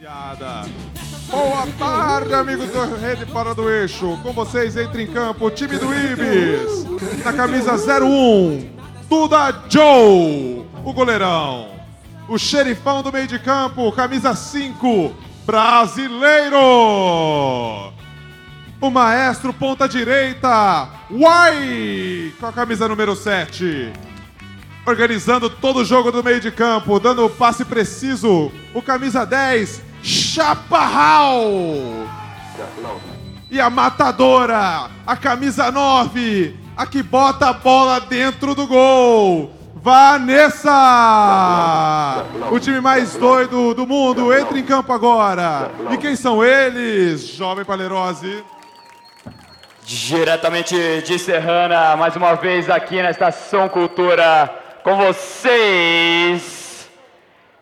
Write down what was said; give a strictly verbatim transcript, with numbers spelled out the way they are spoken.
Obrigada. Boa tarde, amigos do Rede Fora do Eixo. Com vocês entra em campo o time do Ibis. Na camisa zero um, Duda Joe, o goleirão. O xerifão do meio de campo, camisa cinco, Brasileiro. O maestro ponta direita, Uai, com a camisa número sete. Organizando todo o jogo do meio de campo, dando o passe preciso, o camisa dez, Chaparral. E a matadora, a camisa nove, a que bota a bola dentro do gol, Vanessa. O time mais doido do mundo entra em campo agora. E quem são eles, jovem Palerose? Diretamente de Serrana, mais uma vez aqui na Estação Cultura, com vocês,